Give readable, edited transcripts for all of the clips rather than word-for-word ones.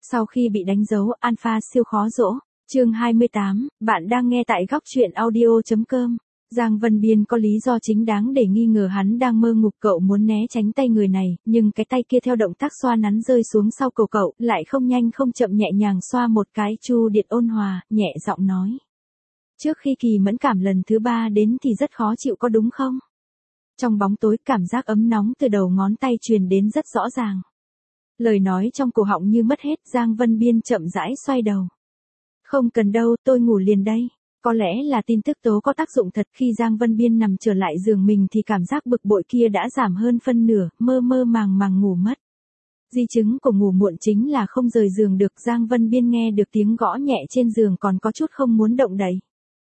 Sau khi bị đánh dấu, Alpha siêu khó dỗ. Chương 28, bạn đang nghe tại góc truyện audio.com. Giang Vân Biên có lý do chính đáng để nghi ngờ hắn đang mơ ngục, cậu muốn né tránh tay người này, nhưng cái tay kia theo động tác xoa nắn rơi xuống sau cổ cậu, lại không nhanh không chậm nhẹ nhàng xoa một cái. Chu Điệt ôn hòa, nhẹ giọng nói. Trước khi kỳ mẫn cảm lần thứ 3 đến thì rất khó chịu có đúng không? Trong bóng tối, cảm giác ấm nóng từ đầu ngón tay truyền đến rất rõ ràng. Lời nói trong cổ họng như mất hết, Giang Vân Biên chậm rãi xoay đầu. Không cần đâu, tôi ngủ liền đây. Có lẽ là tin tức tố có tác dụng thật, khi Giang Vân Biên nằm trở lại giường mình thì cảm giác bực bội kia đã giảm hơn phân nửa, mơ mơ màng màng ngủ mất. Di chứng của ngủ muộn chính là không rời giường được. Giang Vân Biên nghe được tiếng gõ nhẹ trên giường còn có chút không muốn động đậy.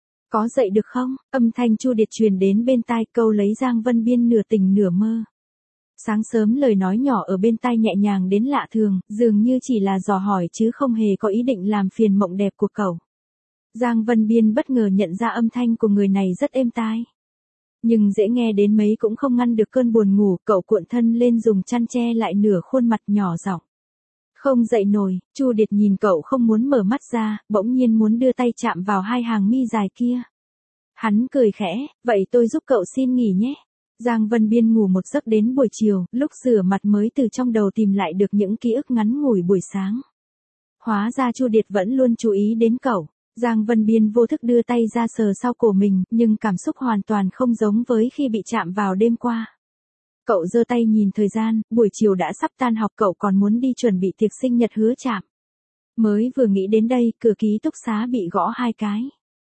Có dậy được không? Âm thanh Chu Điệt truyền đến bên tai, câu lấy Giang Vân Biên nửa tỉnh nửa mơ. Sáng sớm lời nói nhỏ ở bên tai nhẹ nhàng đến lạ thường, dường như chỉ là dò hỏi chứ không hề có ý định làm phiền mộng đẹp của cậu. Giang Vân Biên bất ngờ nhận ra âm thanh của người này rất êm tai. Nhưng dễ nghe đến mấy cũng không ngăn được cơn buồn ngủ, cậu cuộn thân lên dùng chăn che lại nửa khuôn mặt nhỏ giọng. Không dậy nổi. Chu Điệt nhìn cậu không muốn mở mắt ra, bỗng nhiên muốn đưa tay chạm vào hai hàng mi dài kia. Hắn cười khẽ, vậy tôi giúp cậu xin nghỉ nhé. Giang Vân Biên ngủ một giấc đến buổi chiều, lúc rửa mặt mới từ trong đầu tìm lại được những ký ức ngắn ngủi buổi sáng. Hóa ra Chu Điệt vẫn luôn chú ý đến cậu. Giang Vân Biên vô thức đưa tay ra sờ sau cổ mình, nhưng cảm xúc hoàn toàn không giống với khi bị chạm vào đêm qua. Cậu giơ tay nhìn thời gian, buổi chiều đã sắp tan học, cậu còn muốn đi chuẩn bị tiệc sinh nhật Hứa Trạm. Mới vừa nghĩ đến đây, cửa ký túc xá bị gõ 2 cái.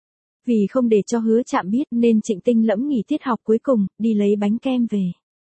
Vì không để cho Hứa Trạm biết nên Trịnh Tinh Lẫm nghỉ tiết học cuối cùng, đi lấy bánh kem về.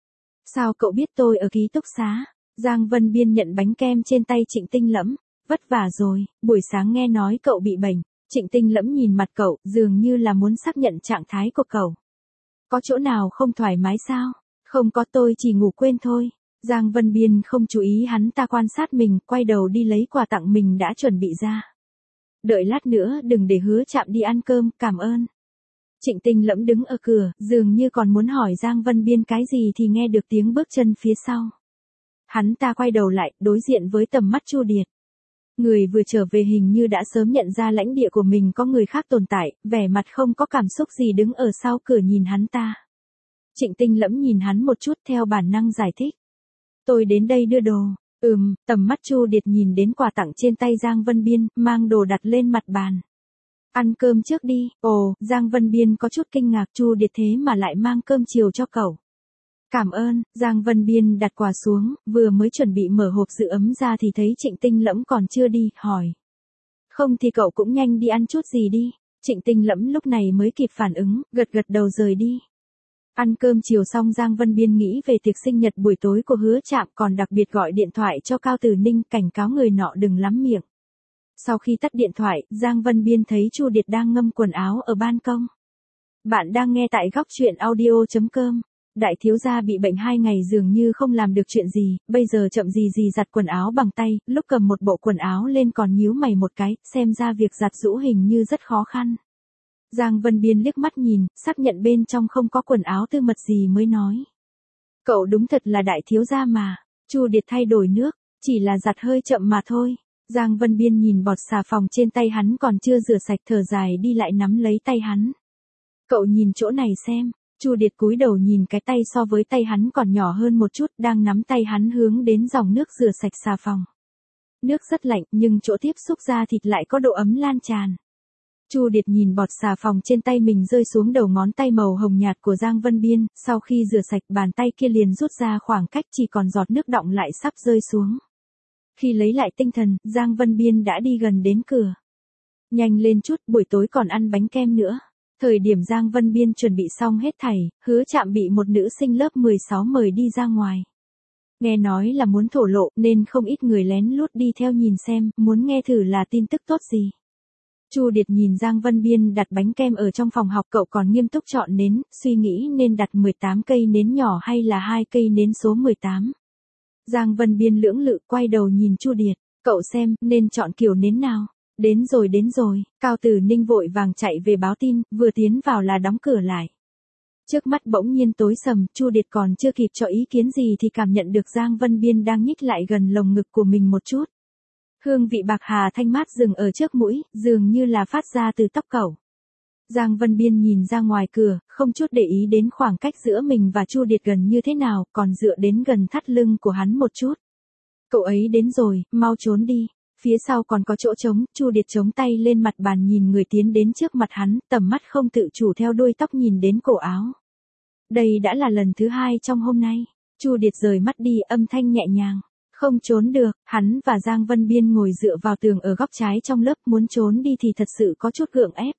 Sao cậu biết tôi ở ký túc xá? Giang Vân Biên nhận bánh kem trên tay Trịnh Tinh Lẫm. Vất vả rồi, buổi sáng nghe nói cậu bị bệnh. Trịnh Tinh Lẫm nhìn mặt cậu, dường như là muốn xác nhận trạng thái của cậu. Có chỗ nào không thoải mái sao? Không có, tôi chỉ ngủ quên thôi. Giang Vân Biên không chú ý hắn ta quan sát mình, quay đầu đi lấy quà tặng mình đã chuẩn bị ra. Đợi lát nữa đừng để Hứa Trạm đi ăn cơm, cảm ơn. Trịnh Tinh Lẫm đứng ở cửa, dường như còn muốn hỏi Giang Vân Biên cái gì thì nghe được tiếng bước chân phía sau. Hắn ta quay đầu lại, đối diện với tầm mắt Chu Điệt. Người vừa trở về hình như đã sớm nhận ra lãnh địa của mình có người khác tồn tại, vẻ mặt không có cảm xúc gì đứng ở sau cửa nhìn hắn ta. Trịnh Tinh Lẫm nhìn hắn một chút theo bản năng giải thích. Tôi đến đây đưa đồ. Tầm mắt Chu Điệt nhìn đến quà tặng trên tay Giang Vân Biên, mang đồ đặt lên mặt bàn. Ăn cơm trước đi. Ồ, Giang Vân Biên có chút kinh ngạc, Chu Điệt thế mà lại mang cơm chiều cho cậu. Cảm ơn. Giang Vân Biên đặt quà xuống, vừa mới chuẩn bị mở hộp giữ ấm ra thì thấy Trịnh Tinh Lẫm còn chưa đi, hỏi. Không thì cậu cũng nhanh đi ăn chút gì đi. Trịnh Tinh Lẫm lúc này mới kịp phản ứng, gật gật đầu rời đi. Ăn cơm chiều xong, Giang Vân Biên nghĩ về tiệc sinh nhật buổi tối của Hứa Trạm, còn đặc biệt gọi điện thoại cho Cao Tử Ninh cảnh cáo người nọ đừng lắm miệng. Sau khi tắt điện thoại, Giang Vân Biên thấy Chu Điệt đang ngâm quần áo ở ban công. Bạn đang nghe tại góc truyện audio.com. Đại thiếu gia bị bệnh 2 ngày dường như không làm được chuyện gì, bây giờ chậm gì gì giặt quần áo bằng tay, lúc cầm một bộ quần áo lên còn nhíu mày một cái, xem ra việc giặt giũ hình như rất khó khăn. Giang Vân Biên liếc mắt nhìn, xác nhận bên trong không có quần áo tư mật gì mới nói. Cậu đúng thật là đại thiếu gia mà. Chu Điệt thay đổi nước, chỉ là giặt hơi chậm mà thôi. Giang Vân Biên nhìn bọt xà phòng trên tay hắn còn chưa rửa sạch, thở dài đi lại nắm lấy tay hắn. Cậu nhìn chỗ này xem. Chu Điệt cúi đầu nhìn cái tay so với tay hắn còn nhỏ hơn một chút, đang nắm tay hắn hướng đến dòng nước rửa sạch xà phòng. Nước rất lạnh nhưng chỗ tiếp xúc da thịt lại có độ ấm lan tràn. Chu Điệt nhìn bọt xà phòng trên tay mình rơi xuống đầu ngón tay màu hồng nhạt của Giang Vân Biên, sau khi rửa sạch bàn tay kia liền rút ra khoảng cách chỉ còn giọt nước đọng lại sắp rơi xuống. Khi lấy lại tinh thần, Giang Vân Biên đã đi gần đến cửa. Nhanh lên chút, buổi tối còn ăn bánh kem nữa. Thời điểm Giang Vân Biên chuẩn bị xong hết thảy, Hứa Trạm bị một nữ sinh lớp 16 mời đi ra ngoài. Nghe nói là muốn thổ lộ nên không ít người lén lút đi theo nhìn xem, muốn nghe thử là tin tức tốt gì. Chu Điệt nhìn Giang Vân Biên đặt bánh kem ở trong phòng học, cậu còn nghiêm túc chọn nến, suy nghĩ nên đặt 18 cây nến nhỏ hay là 2 cây nến số 18. Giang Vân Biên lưỡng lự quay đầu nhìn Chu Điệt, cậu xem nên chọn kiểu nến nào. Đến rồi, Cao Tử Ninh vội vàng chạy về báo tin, vừa tiến vào là đóng cửa lại. Trước mắt bỗng nhiên tối sầm, Chu Điệt còn chưa kịp cho ý kiến gì thì cảm nhận được Giang Vân Biên đang nhích lại gần lồng ngực của mình một chút. Hương vị bạc hà thanh mát dừng ở trước mũi, dường như là phát ra từ tóc cậu. Giang Vân Biên nhìn ra ngoài cửa, không chút để ý đến khoảng cách giữa mình và Chu Điệt gần như thế nào, còn dựa đến gần thắt lưng của hắn một chút. Cậu ấy đến rồi, mau trốn đi. Phía sau còn có chỗ trống, Chu Điệt chống tay lên mặt bàn nhìn người tiến đến trước mặt hắn, tầm mắt không tự chủ theo đuôi tóc nhìn đến cổ áo. Đây đã là lần thứ 2 trong hôm nay. Chu Điệt rời mắt đi, âm thanh nhẹ nhàng. Không trốn được, hắn và Giang Vân Biên ngồi dựa vào tường ở góc trái trong lớp, muốn trốn đi thì thật sự có chút gượng ép.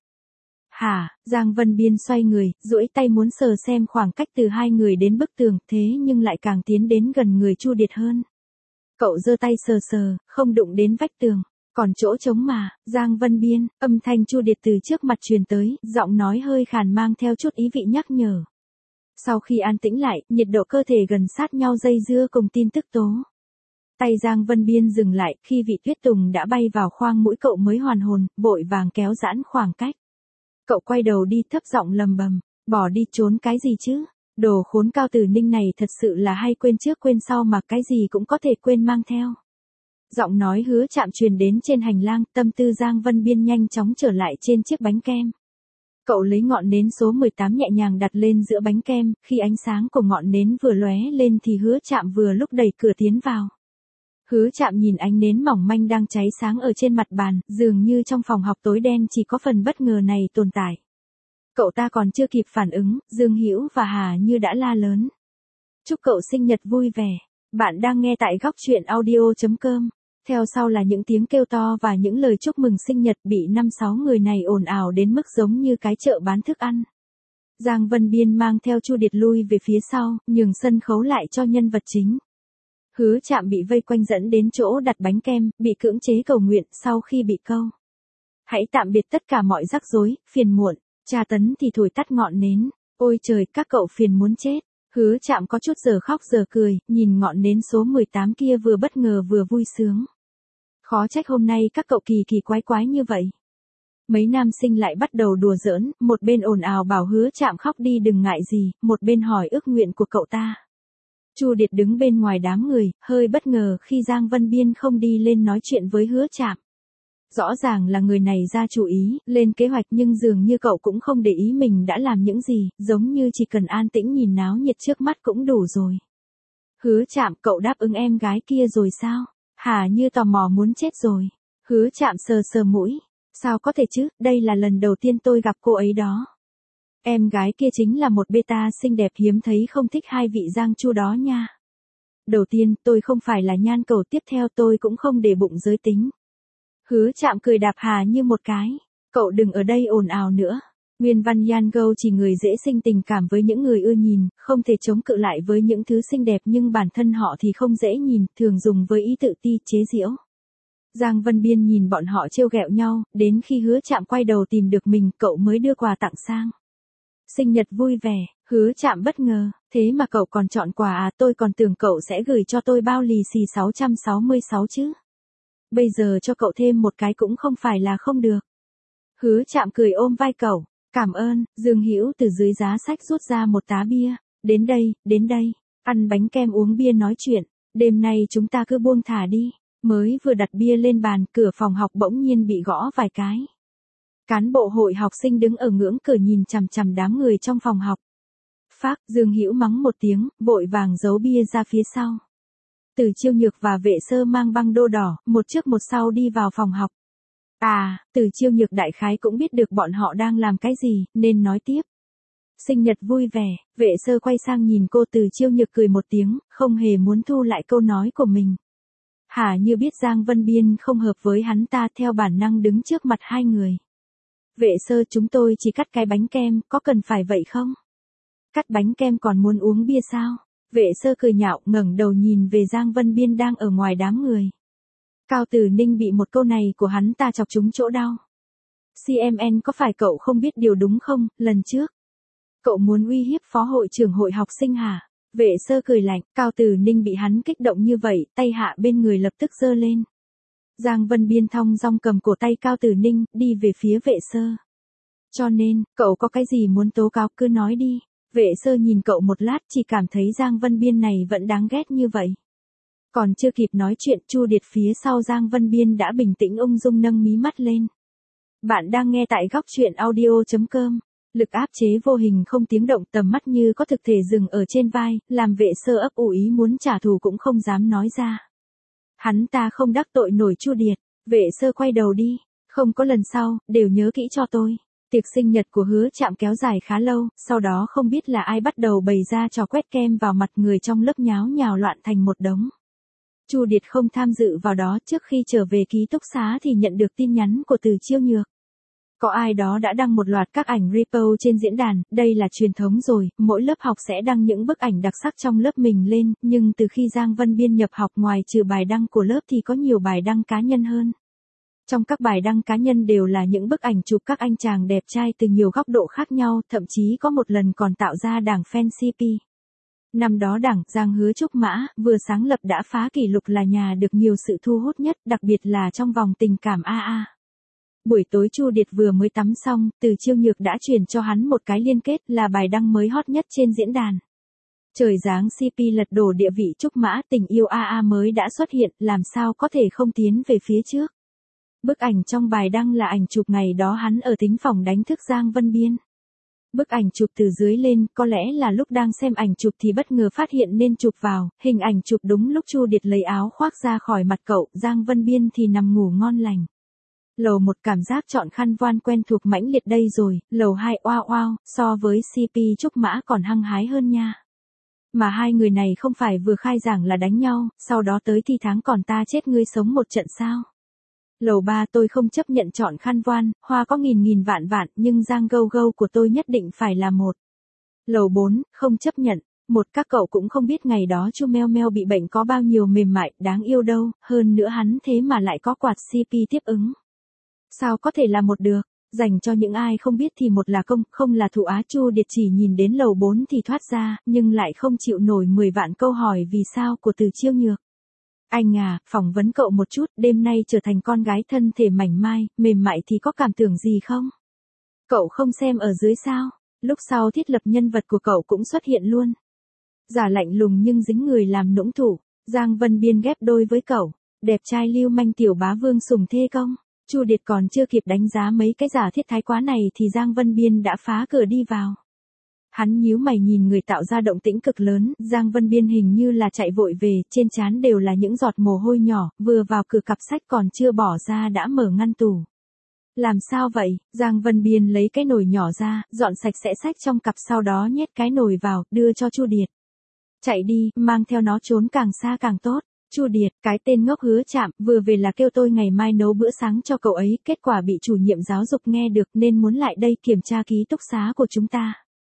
Hả, Giang Vân Biên xoay người, duỗi tay muốn sờ xem khoảng cách từ hai người đến bức tường, thế nhưng lại càng tiến đến gần người Chu Điệt hơn. Cậu giơ tay sờ sờ, không đụng đến vách tường, còn chỗ trống mà, Giang Vân Biên, âm thanh Chu Điệt từ trước mặt truyền tới, giọng nói hơi khàn mang theo chút ý vị nhắc nhở. Sau khi an tĩnh lại, nhiệt độ cơ thể gần sát nhau dây dưa cùng tin tức tố. Tay Giang Vân Biên dừng lại, khi vị tuyết tùng đã bay vào khoang mũi cậu mới hoàn hồn, vội vàng kéo giãn khoảng cách. Cậu quay đầu đi thấp giọng lầm bầm, bỏ đi trốn cái gì chứ? Đồ khốn Cao Tử Ninh này thật sự là hay quên trước quên sau mà cái gì cũng có thể quên mang theo. Giọng nói Hứa Trạm truyền đến trên hành lang, tâm tư Giang Vân Biên nhanh chóng trở lại trên chiếc bánh kem. Cậu lấy ngọn nến số 18 nhẹ nhàng đặt lên giữa bánh kem, khi ánh sáng của ngọn nến vừa lóe lên thì Hứa Trạm vừa lúc đẩy cửa tiến vào. Hứa Trạm nhìn ánh nến mỏng manh đang cháy sáng ở trên mặt bàn, dường như trong phòng học tối đen chỉ có phần bất ngờ này tồn tại. Cậu ta còn chưa kịp phản ứng, Dương Hữu và Hà Như đã la lớn. Chúc cậu sinh nhật vui vẻ. Bạn đang nghe tại góc truyện audio.com. Theo sau là những tiếng kêu to và những lời chúc mừng sinh nhật bị 5-6 người này ồn ào đến mức giống như cái chợ bán thức ăn. Giang Vân Biên mang theo Chu Điệt lui về phía sau, nhường sân khấu lại cho nhân vật chính. Hứa Trạm bị vây quanh dẫn đến chỗ đặt bánh kem, bị cưỡng chế cầu nguyện sau khi bị câu. Hãy tạm biệt tất cả mọi rắc rối, phiền muộn, tra tấn thì thổi tắt ngọn nến. Ôi trời, các cậu phiền muốn chết. Hứa Trạm có chút giờ khóc giờ cười, nhìn ngọn nến số 18 kia vừa bất ngờ vừa vui sướng. Khó trách hôm nay các cậu kỳ kỳ quái quái như vậy. Mấy nam sinh lại bắt đầu đùa giỡn, một bên ồn ào bảo Hứa Trạm khóc đi đừng ngại gì, một bên hỏi ước nguyện của cậu ta. Chu Điệt đứng bên ngoài đám người, hơi bất ngờ khi Giang Vân Biên không đi lên nói chuyện với Hứa Trạm. Rõ ràng là người này ra chủ ý, lên kế hoạch nhưng dường như cậu cũng không để ý mình đã làm những gì, giống như chỉ cần an tĩnh nhìn náo nhiệt trước mắt cũng đủ rồi. Hứa Trạm, cậu đáp ứng em gái kia rồi sao? Hà Như tò mò muốn chết rồi. Hứa Trạm sờ sờ mũi. Sao có thể chứ, đây là lần đầu tiên tôi gặp cô ấy đó. Em gái kia chính là một beta xinh đẹp hiếm thấy, không thích hai vị Giang Chu đó nha. Đầu tiên, tôi không phải là nhan cầu, tiếp theo tôi cũng không để bụng giới tính. Hứa Trạm cười đạp Hà Như một cái. Cậu đừng ở đây ồn ào nữa. Nguyên văn Yan Go chỉ người dễ sinh tình cảm với những người ưa nhìn, không thể chống cự lại với những thứ xinh đẹp nhưng bản thân họ thì không dễ nhìn, thường dùng với ý tự ti, chế giễu. Giang Vân Biên nhìn bọn họ trêu ghẹo nhau, đến khi Hứa Trạm quay đầu tìm được mình, cậu mới đưa quà tặng sang. Sinh nhật vui vẻ, Hứa Trạm bất ngờ, thế mà cậu còn chọn quà à, tôi còn tưởng cậu sẽ gửi cho tôi bao lì xì 666 chứ. Bây giờ cho cậu thêm một cái cũng không phải là không được. Hứa Trạm cười ôm vai cậu, cảm ơn. Dương Hữu từ dưới giá sách rút ra một tá bia, đến đây, ăn bánh kem uống bia nói chuyện, đêm nay chúng ta cứ buông thả đi. Mới vừa đặt bia lên bàn, cửa phòng học bỗng nhiên bị gõ vài cái. Cán bộ hội học sinh đứng ở ngưỡng cửa nhìn chằm chằm đám người trong phòng học. Phác, Dương Hữu mắng một tiếng, vội vàng giấu bia ra phía sau. Từ Chiêu Nhược và Vệ Sơ mang băng đô đỏ, một trước một sau đi vào phòng học. Từ Chiêu Nhược đại khái cũng biết được bọn họ đang làm cái gì, nên nói tiếp. Sinh nhật vui vẻ, Vệ Sơ quay sang nhìn cô. Từ Chiêu Nhược cười một tiếng, không hề muốn thu lại câu nói của mình. Hà Như biết Giang Vân Biên không hợp với hắn ta, theo bản năng đứng trước mặt hai người. Vệ Sơ, chúng tôi chỉ cắt cái bánh kem, có cần phải vậy không? Cắt bánh kem còn muốn uống bia sao? Vệ Sơ cười nhạo, ngẩng đầu nhìn về Giang Vân Biên đang ở ngoài đám người. Cao Tử Ninh bị một câu này của hắn ta chọc trúng chỗ đau. CMN, có phải cậu không biết điều đúng không, lần trước? Cậu muốn uy hiếp phó hội trưởng hội học sinh hả? Vệ Sơ cười lạnh, Cao Tử Ninh bị hắn kích động như vậy, tay hạ bên người lập tức giơ lên. Giang Vân Biên thong dong cầm cổ tay Cao Tử Ninh, đi về phía Vệ Sơ. Cho nên, cậu có cái gì muốn tố cáo cứ nói đi. Vệ Sơ nhìn cậu một lát, chỉ cảm thấy Giang Vân Biên này vẫn đáng ghét như vậy. Còn chưa kịp nói chuyện, Chu Điệt phía sau Giang Vân Biên đã bình tĩnh ung dung nâng mí mắt lên. Bạn đang nghe tại góc truyện audio.com. Lực áp chế vô hình không tiếng động, tầm mắt như có thực thể dừng ở trên vai, làm vệ sơ ấp ủ ý muốn trả thù cũng không dám nói ra. Hắn ta không đắc tội nổi Chu Điệt. Vệ sơ quay đầu đi. Không có lần sau, đều nhớ kỹ cho tôi. Tiệc sinh nhật của Hứa Trạm kéo dài khá lâu, sau đó không biết là ai bắt đầu bày ra trò quét kem vào mặt người trong lớp, nháo nhào loạn thành một đống. Chu Điệt không tham dự vào đó. Trước khi trở về ký túc xá thì nhận được tin nhắn của Từ Chiêu Nhược. Có ai đó đã đăng một loạt các ảnh repo trên diễn đàn, đây là truyền thống rồi, mỗi lớp học sẽ đăng những bức ảnh đặc sắc trong lớp mình lên, nhưng từ khi Giang Vân Biên nhập học, ngoài trừ bài đăng của lớp thì có nhiều bài đăng cá nhân hơn. Trong các bài đăng cá nhân đều là những bức ảnh chụp các anh chàng đẹp trai từ nhiều góc độ khác nhau, thậm chí có một lần còn tạo ra đảng fan CP. Năm đó đảng Giang Hứa Trúc Mã vừa sáng lập đã phá kỷ lục là nhà được nhiều sự thu hút nhất, đặc biệt là trong vòng tình cảm AA. Buổi tối Chu Điệt vừa mới tắm xong, Từ Chiêu Nhược đã truyền cho hắn một cái liên kết là bài đăng mới hot nhất trên diễn đàn. Trời giáng CP lật đổ địa vị Trúc Mã, tình yêu AA mới đã xuất hiện, làm sao có thể không tiến về phía trước. Bức ảnh trong bài đăng là ảnh chụp ngày đó hắn ở thính phòng đánh thức Giang Vân Biên. Bức ảnh chụp từ dưới lên, có lẽ là lúc đang xem ảnh chụp thì bất ngờ phát hiện nên chụp vào, hình ảnh chụp đúng lúc Chu Điệt lấy áo khoác ra khỏi mặt cậu, Giang Vân Biên thì nằm ngủ ngon lành. Lầu 1 cảm giác chọn khăn voan quen thuộc mãnh liệt đây rồi, lầu 2 oao oao, so với CP Trúc Mã còn hăng hái hơn nha. Mà hai người này không phải vừa khai giảng là đánh nhau, sau đó tới thi tháng còn ta chết ngươi sống một trận sao. Lầu 3 tôi không chấp nhận chọn khăn voan, hoa có nghìn vạn vạn, nhưng Giang Gâu Gâu của tôi nhất định phải là một. Lầu 4, không chấp nhận. Một các cậu cũng không biết ngày đó Chu Meo Meo bị bệnh có bao nhiêu mềm mại, đáng yêu đâu, hơn nữa hắn thế mà lại có quạt CP tiếp ứng. Sao có thể là một được, dành cho những ai không biết thì một là công, không là thủ Á. Chu Điệt chỉ nhìn đến lầu 4 thì thoát ra, nhưng lại không chịu nổi 10 vạn câu hỏi vì sao của Từ Chiêu Nhược. Anh à, phỏng vấn cậu một chút, đêm nay trở thành con gái thân thể mảnh mai, mềm mại thì có cảm tưởng gì không? Cậu không xem ở dưới sao? Lúc sau thiết lập nhân vật của cậu cũng xuất hiện luôn. Giả lạnh lùng nhưng dính người làm nũng thủ, Giang Vân Biên ghép đôi với cậu, đẹp trai lưu manh tiểu bá vương sủng thê công. Chu Điệt còn chưa kịp đánh giá mấy cái giả thiết thái quá này thì Giang Vân Biên đã phá cửa đi vào. Hắn nhíu mày nhìn người tạo ra động tĩnh cực lớn, Giang Vân Biên hình như là chạy vội về, trên trán đều là những giọt mồ hôi nhỏ, vừa vào cửa cặp sách còn chưa bỏ ra đã mở ngăn tủ. Làm sao vậy? Giang Vân Biên lấy cái nồi nhỏ ra, dọn sạch sẽ sách trong cặp, sau đó nhét cái nồi vào, đưa cho Chu Điệt. Chạy đi, mang theo nó trốn càng xa càng tốt. Chu Điệt, cái tên ngốc Hứa Trạm, vừa về là kêu tôi ngày mai nấu bữa sáng cho cậu ấy, kết quả bị chủ nhiệm giáo dục nghe được nên muốn lại đây kiểm tra ký túc xá của chúng ta.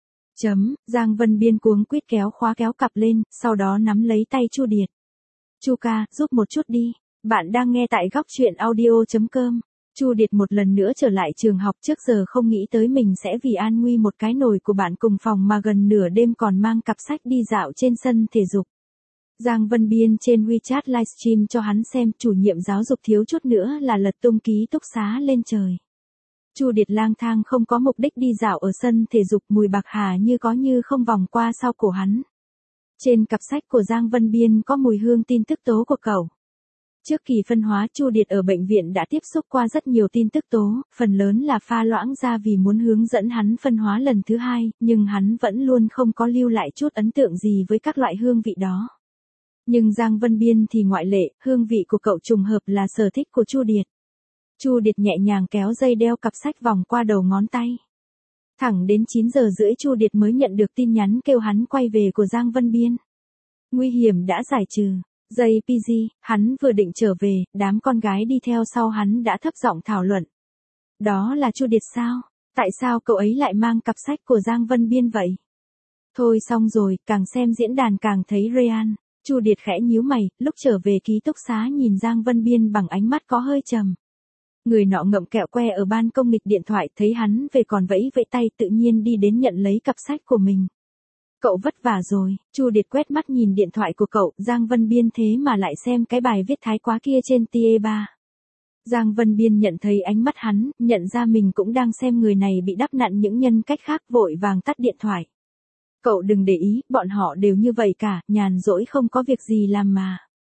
Giang Vân Biên cuống quýt kéo khóa kéo cặp lên, sau đó nắm lấy tay Chu Điệt. Chu ca, giúp một chút đi. Bạn đang nghe tại góc truyện audio.com. Chu Điệt một lần nữa trở lại trường học, trước giờ không nghĩ tới mình sẽ vì an nguy một cái nồi của bạn cùng phòng mà gần nửa đêm còn mang cặp sách đi dạo trên sân thể dục. Giang Vân Biên trên WeChat livestream cho hắn xem, chủ nhiệm giáo dục thiếu chút nữa là lật tung ký túc xá lên trời. Chu Điệt lang thang không có mục đích đi dạo ở sân thể dục, mùi bạc hà như có như không vòng qua sau cổ hắn. Trên cặp sách của Giang Vân Biên có mùi hương tin tức tố của cậu. Trước kỳ phân hóa, Chu Điệt ở bệnh viện đã tiếp xúc qua rất nhiều tin tức tố, phần lớn là pha loãng ra vì muốn hướng dẫn hắn phân hóa lần thứ hai, nhưng hắn vẫn luôn không có lưu lại chút ấn tượng gì với các loại hương vị đó. Nhưng Giang Vân Biên thì ngoại lệ, hương vị của cậu trùng hợp là sở thích của Chu Điệt. Chu Điệt nhẹ nhàng kéo dây đeo cặp sách vòng qua đầu ngón tay. Thẳng đến 9 giờ rưỡi Chu Điệt mới nhận được tin nhắn kêu hắn quay về của Giang Vân Biên. Nguy hiểm đã giải trừ. JPG, hắn vừa định trở về, đám con gái đi theo sau hắn đã thấp giọng thảo luận. Đó là Chu Điệt sao? Tại sao cậu ấy lại mang cặp sách của Giang Vân Biên vậy? Thôi xong rồi, càng xem diễn đàn càng thấy real. Chu Điệt khẽ nhíu mày, lúc trở về ký túc xá nhìn Giang Vân Biên bằng ánh mắt có hơi trầm. Người nọ ngậm kẹo que ở ban công nghịch điện thoại, thấy hắn về còn vẫy vẫy tay, tự nhiên đi đến nhận lấy cặp sách của mình. Cậu vất vả rồi. Chu Điệt quét mắt nhìn điện thoại của cậu, Giang Vân Biên thế mà lại xem cái bài viết thái quá kia trên TE3. Giang Vân Biên nhận thấy ánh mắt hắn, nhận ra mình cũng đang xem người này bị đắp nặn những nhân cách khác, vội vàng tắt điện thoại. Cậu đừng để ý, bọn họ đều như vậy cả, nhàn rỗi không có việc gì làm mà.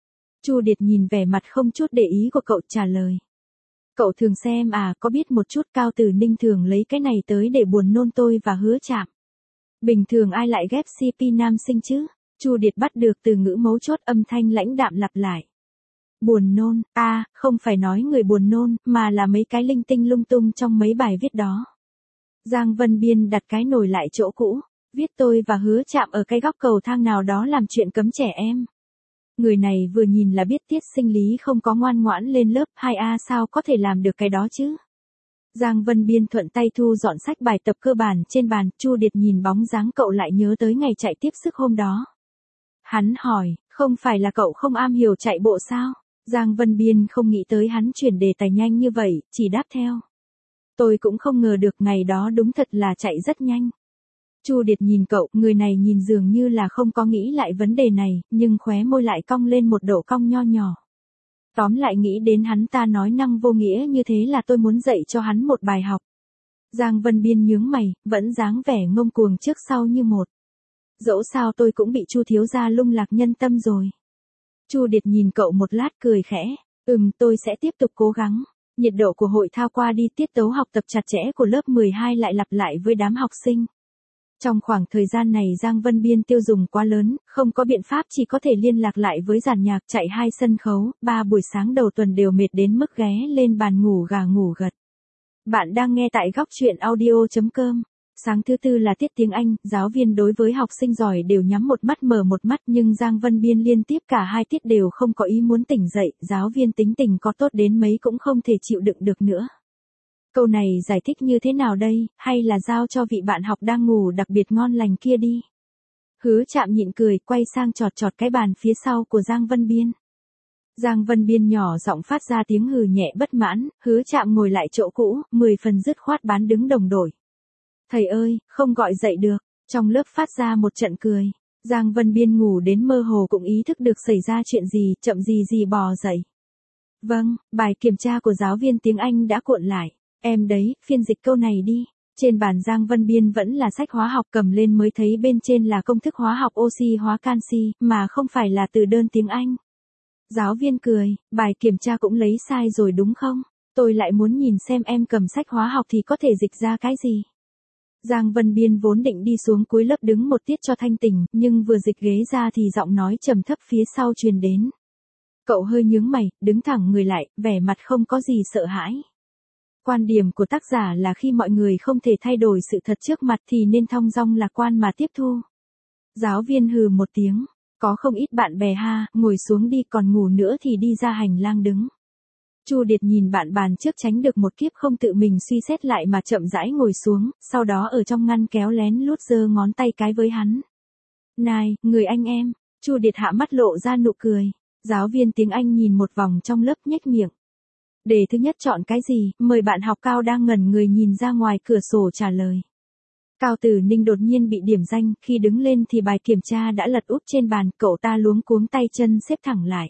Chu Điệt nhìn vẻ mặt không chút để ý của cậu trả lời. Cậu thường xem à, có biết một chút Cao Tử Ninh thường lấy cái này tới để buồn nôn tôi và Hứa Trạm. Bình thường ai lại ghép CP nam sinh chứ? Chu Điệt bắt được từ ngữ mấu chốt, âm thanh lãnh đạm lặp lại. Buồn nôn, không phải nói người buồn nôn, mà là mấy cái linh tinh lung tung trong mấy bài viết đó. Giang Vân Biên đặt cái nồi lại chỗ cũ, viết tôi và Hứa Trạm ở cái góc cầu thang nào đó làm chuyện cấm trẻ em. Người này vừa nhìn là biết tiết sinh lý không có ngoan ngoãn lên lớp 2A, sao có thể làm được cái đó chứ? Giang Vân Biên thuận tay thu dọn sách bài tập cơ bản trên bàn, Chu Điệt nhìn bóng dáng cậu lại nhớ tới ngày chạy tiếp sức hôm đó. Hắn hỏi, không phải là cậu không am hiểu chạy bộ sao? Giang Vân Biên không nghĩ tới hắn chuyển đề tài nhanh như vậy, chỉ đáp theo. Tôi cũng không ngờ được ngày đó đúng thật là chạy rất nhanh. Chu Điệt nhìn cậu, người này nhìn dường như là không có nghĩ lại vấn đề này, nhưng khóe môi lại cong lên một độ cong nho nhỏ. Tóm lại nghĩ đến hắn ta nói năng vô nghĩa như thế là tôi muốn dạy cho hắn một bài học. Giang Vân Biên nhướng mày, vẫn dáng vẻ ngông cuồng trước sau như một. Dẫu sao tôi cũng bị Chu thiếu gia lung lạc nhân tâm rồi. Chu Điệt nhìn cậu một lát cười khẽ, tôi sẽ tiếp tục cố gắng. Nhiệt độ của hội thao qua đi, tiết tấu học tập chặt chẽ của lớp 12 lại lặp lại với đám học sinh. Trong khoảng thời gian này Giang Vân Biên tiêu dùng quá lớn, không có biện pháp, chỉ có thể liên lạc lại với dàn nhạc, chạy 2 sân khấu, 3 buổi sáng đầu tuần đều mệt đến mức ghé lên bàn ngủ gà ngủ gật. Bạn đang nghe tại góc truyện audio.com. Sáng thứ tư là tiết tiếng Anh, giáo viên đối với học sinh giỏi đều nhắm một mắt mở một mắt, nhưng Giang Vân Biên liên tiếp cả 2 tiết đều không có ý muốn tỉnh dậy, giáo viên tính tình có tốt đến mấy cũng không thể chịu đựng được nữa. Câu này giải thích như thế nào đây, hay là giao cho vị bạn học đang ngủ đặc biệt ngon lành kia đi. Hứa Trạm nhịn cười, quay sang chọt cái bàn phía sau của Giang Vân Biên. Giang Vân Biên nhỏ giọng phát ra tiếng hừ nhẹ bất mãn, Hứa Trạm ngồi lại chỗ cũ, 10 phần dứt khoát bán đứng đồng đội. Thầy ơi, không gọi dậy được, trong lớp phát ra một trận cười. Giang Vân Biên ngủ đến mơ hồ cũng ý thức được xảy ra chuyện gì, chậm gì bò dậy. Vâng, bài kiểm tra của giáo viên tiếng Anh đã cuộn lại. Em đấy, phiên dịch câu này đi. Trên bàn Giang Vân Biên vẫn là sách hóa học, cầm lên mới thấy bên trên là công thức hóa học oxy hóa canxi, mà không phải là từ đơn tiếng Anh. Giáo viên cười, bài kiểm tra cũng lấy sai rồi đúng không? Tôi lại muốn nhìn xem em cầm sách hóa học thì có thể dịch ra cái gì. Giang Vân Biên vốn định đi xuống cuối lớp đứng một tiết cho thanh tỉnh, nhưng vừa dịch ghế ra thì giọng nói trầm thấp phía sau truyền đến. Cậu hơi nhướng mày, đứng thẳng người lại, vẻ mặt không có gì sợ hãi. Quan điểm của tác giả là khi mọi người không thể thay đổi sự thật trước mặt thì nên thong dong lạc quan mà tiếp thu. Giáo viên hừ một tiếng, có không ít bạn bè ha, ngồi xuống đi, còn ngủ nữa thì đi ra hành lang đứng. Chu Điệt nhìn bạn bàn trước tránh được một kiếp không tự mình suy xét lại mà chậm rãi ngồi xuống, sau đó ở trong ngăn kéo lén lút giơ ngón tay cái với hắn. Này, người anh em, Chu Điệt hạ mắt lộ ra nụ cười. Giáo viên tiếng Anh nhìn một vòng trong lớp nhếch miệng. Đề thứ nhất chọn cái gì, mời bạn học. Cao đang ngẩn người nhìn ra ngoài cửa sổ trả lời. Cao Tử Ninh đột nhiên bị điểm danh, khi đứng lên thì bài kiểm tra đã lật úp trên bàn, cậu ta luống cuống tay chân xếp thẳng lại.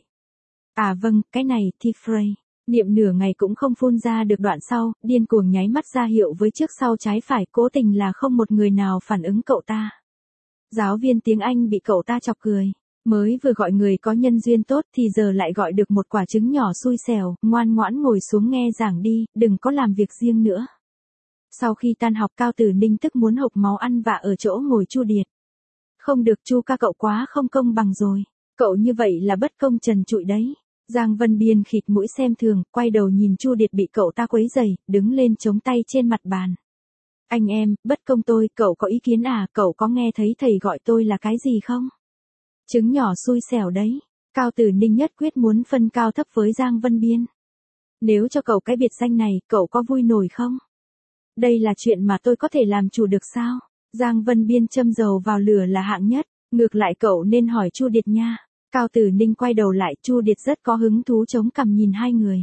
À vâng, cái này, thi phrase. Niệm nửa ngày cũng không phun ra được đoạn sau, điên cuồng nháy mắt ra hiệu với trước sau trái phải, cố tình là không một người nào phản ứng cậu ta. Giáo viên tiếng Anh bị cậu ta chọc cười. Mới vừa gọi người có nhân duyên tốt thì giờ lại gọi được một quả trứng nhỏ xui xẻo, ngoan ngoãn ngồi xuống nghe giảng đi, đừng có làm việc riêng nữa. Sau khi tan học Cao Tử Ninh tức muốn hộc máu ăn vạ ở chỗ ngồi Chu Điệt. Không được Chu ca, cậu quá không công bằng rồi. Cậu như vậy là bất công trần trụi đấy. Giang Vân Biên khịt mũi xem thường, quay đầu nhìn Chu Điệt bị cậu ta quấy rầy, đứng lên chống tay trên mặt bàn. Anh em, bất công tôi, cậu có ý kiến à, cậu có nghe thấy thầy gọi tôi là cái gì không? Trứng nhỏ xui xẻo đấy. Cao Tử Ninh nhất quyết muốn phân cao thấp với Giang Vân Biên. Nếu cho cậu cái biệt danh này, cậu có vui nổi không? Đây là chuyện mà tôi có thể làm chủ được sao? Giang Vân Biên châm dầu vào lửa là hạng nhất, ngược lại cậu nên hỏi Chu Điệt nha. Cao Tử Ninh quay đầu lại, Chu Điệt rất có hứng thú chống cằm nhìn hai người.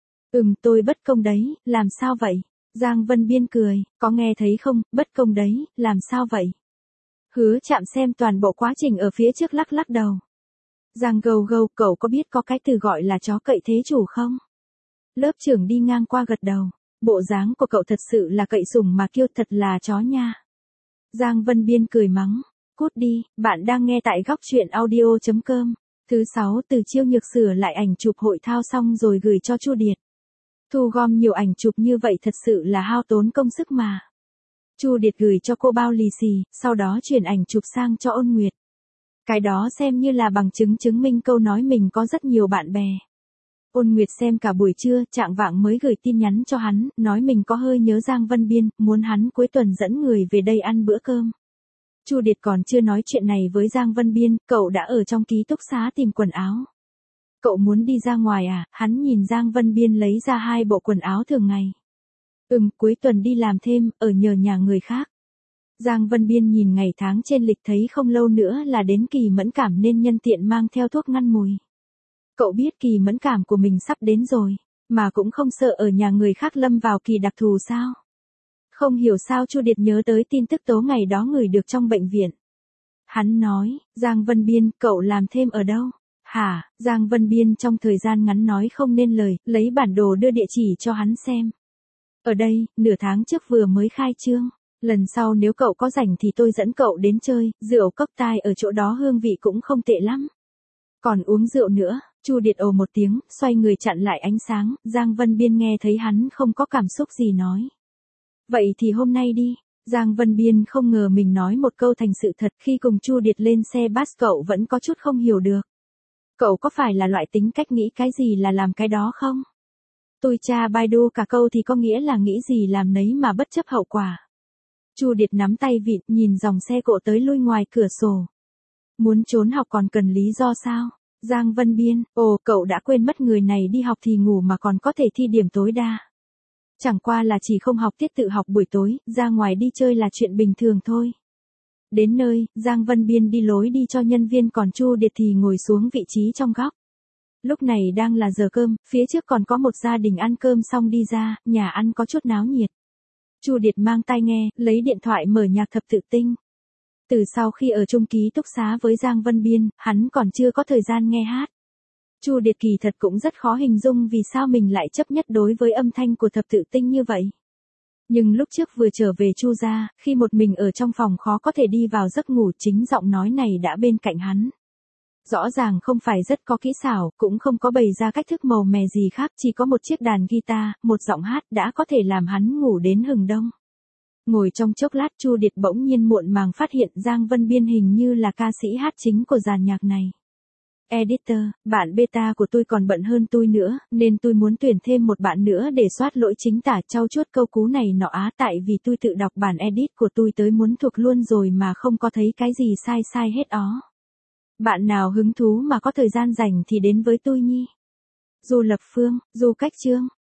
Tôi bất công đấy, làm sao vậy? Giang Vân Biên cười, có nghe thấy không, bất công đấy, làm sao vậy? Hứa Trạm xem toàn bộ quá trình ở phía trước lắc lắc đầu. Giang gâu gâu, cậu có biết có cái từ gọi là chó cậy thế chủ không? Lớp trưởng đi ngang qua gật đầu. Bộ dáng của cậu thật sự là cậy sủng mà kêu, thật là chó nha. Giang Vân Biên cười mắng. Cút đi, bạn đang nghe tại góc truyện audio.com. Thứ 6, Từ Chiêu Nhược sửa lại ảnh chụp hội thao xong rồi gửi cho Chu Điệt. Thu gom nhiều ảnh chụp như vậy thật sự là hao tốn công sức mà. Chu Điệt gửi cho cô bao lì xì, sau đó chuyển ảnh chụp sang cho Ôn Nguyệt. Cái đó xem như là bằng chứng chứng minh câu nói mình có rất nhiều bạn bè. Ôn Nguyệt xem cả buổi trưa, chạng vạng mới gửi tin nhắn cho hắn, nói mình có hơi nhớ Giang Vân Biên, muốn hắn cuối tuần dẫn người về đây ăn bữa cơm. Chu Điệt còn chưa nói chuyện này với Giang Vân Biên, cậu đã ở trong ký túc xá tìm quần áo. Cậu muốn đi ra ngoài à? Hắn nhìn Giang Vân Biên lấy ra 2 bộ quần áo thường ngày. Cuối tuần đi làm thêm, ở nhờ nhà người khác. Giang Vân Biên nhìn ngày tháng trên lịch thấy không lâu nữa là đến kỳ mẫn cảm nên nhân tiện mang theo thuốc ngăn mùi. Cậu biết kỳ mẫn cảm của mình sắp đến rồi, mà cũng không sợ ở nhà người khác lâm vào kỳ đặc thù sao? Không hiểu sao Chu Điệt nhớ tới tin tức tố ngày đó người được trong bệnh viện. Hắn nói, Giang Vân Biên, cậu làm thêm ở đâu? Hả? Giang Vân Biên trong thời gian ngắn nói không nên lời, lấy bản đồ đưa địa chỉ cho hắn xem. Ở đây, nửa tháng trước vừa mới khai trương. Lần sau nếu cậu có rảnh thì tôi dẫn cậu đến chơi, rượu cốc tai ở chỗ đó hương vị cũng không tệ lắm. Còn uống rượu nữa, Chu Điệt ồ một tiếng, xoay người chặn lại ánh sáng, Giang Vân Biên nghe thấy hắn không có cảm xúc gì nói. Vậy thì hôm nay đi. Giang Vân Biên không ngờ mình nói một câu thành sự thật khi cùng Chu Điệt lên xe bus cậu vẫn có chút không hiểu được. Cậu có phải là loại tính cách nghĩ cái gì là làm cái đó không? Tôi tra Baidu cả câu thì có nghĩa là nghĩ gì làm nấy mà bất chấp hậu quả. Chu Điệt nắm tay vịn nhìn dòng xe cộ tới lui ngoài cửa sổ. Muốn trốn học còn cần lý do sao? Giang Vân Biên, cậu đã quên mất người này đi học thì ngủ mà còn có thể thi điểm tối đa. Chẳng qua là chỉ không học tiết tự học buổi tối, ra ngoài đi chơi là chuyện bình thường thôi. Đến nơi, Giang Vân Biên đi lối đi cho nhân viên còn Chu Điệt thì ngồi xuống vị trí trong góc. Lúc này đang là giờ cơm, phía trước còn có một gia đình ăn cơm xong đi ra, nhà ăn có chút náo nhiệt. Chu Điệt mang tai nghe, lấy điện thoại mở nhạc thập tự tinh. Từ sau khi ở chung ký túc xá với Giang Vân Biên, hắn còn chưa có thời gian nghe hát. Chu Điệt kỳ thật cũng rất khó hình dung vì sao mình lại chấp nhất đối với âm thanh của thập tự tinh như vậy. Nhưng lúc trước vừa trở về Chu gia, khi một mình ở trong phòng khó có thể đi vào giấc ngủ, chính giọng nói này đã bên cạnh hắn. Rõ ràng không phải rất có kỹ xảo, cũng không có bày ra cách thức màu mè gì khác, chỉ có một chiếc đàn guitar, một giọng hát đã có thể làm hắn ngủ đến hừng đông. Ngồi trong chốc lát Chu Điệt bỗng nhiên muộn màng phát hiện Giang Vân Biên hình như là ca sĩ hát chính của dàn nhạc này. Editor, bạn beta của tôi còn bận hơn tôi nữa, nên tôi muốn tuyển thêm một bạn nữa để soát lỗi chính tả trau chuốt câu cú này nọ á, tại vì tôi tự đọc bản edit của tôi tới muốn thuộc luôn rồi mà không có thấy cái gì sai sai hết ó. Bạn nào hứng thú mà có thời gian rảnh thì đến với tôi nhi. Du Lập Phương, Du Cách Trương.